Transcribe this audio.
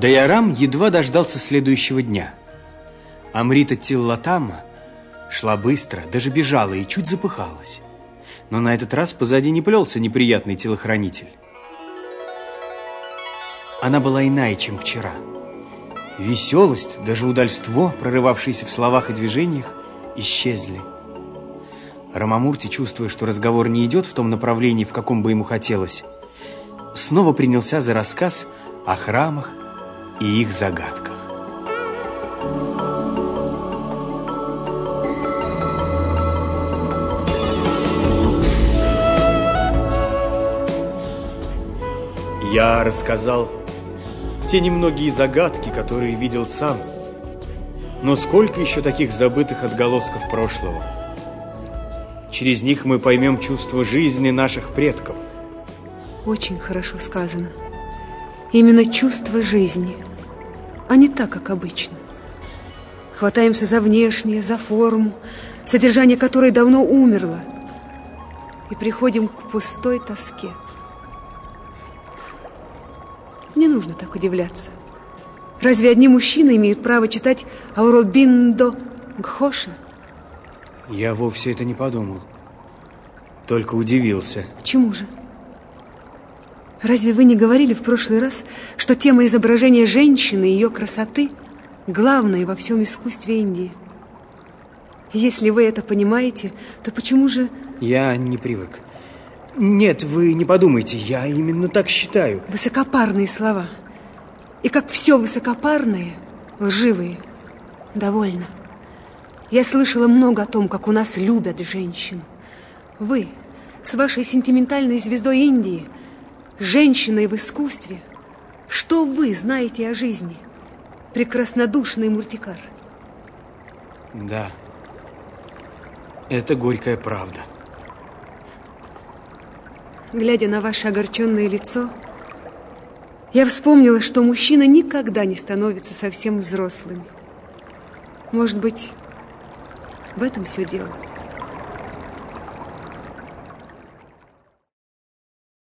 Дайарам едва дождался следующего дня. Амрита Тиллатама шла быстро, даже бежала и чуть запыхалась. Но на этот раз позади не плелся неприятный телохранитель. Она была иная, чем вчера. Веселость, даже удальство, прорывавшиеся в словах и движениях, исчезли. Рамамурти, чувствуя, что разговор не идет в том направлении, в каком бы ему хотелось, снова принялся за рассказ о храмах и их загадках. Я рассказал те немногие загадки, которые видел сам. Но сколько еще таких забытых отголосков прошлого? Через них мы поймем чувство жизни наших предков. Очень хорошо сказано. Именно чувство жизни, а не так, как обычно. Хватаемся за внешнее, за форму, содержание которой давно умерло, и приходим к пустой тоске. Не нужно так удивляться. Разве одни мужчины имеют право читать Ауробиндо Гхоша? Я вовсе это не подумал. Только удивился. Чему же? Разве вы не говорили в прошлый раз, что тема изображения женщины и ее красоты главная во всем искусстве Индии? Если вы это понимаете, то почему же... Я не привык. Нет, вы не подумайте, я именно так считаю. Высокопарные слова. И как все высокопарные, лживые. Довольно. Я слышала много о том, как у нас любят женщину. Вы, с вашей сентиментальной звездой Индии, женщиной в искусстве, что вы знаете о жизни? Прекраснодушный Муртикар. Да, это горькая правда. Глядя на ваше огорченное лицо, я вспомнила, что мужчины никогда не становятся совсем взрослыми. Может быть, в этом все дело.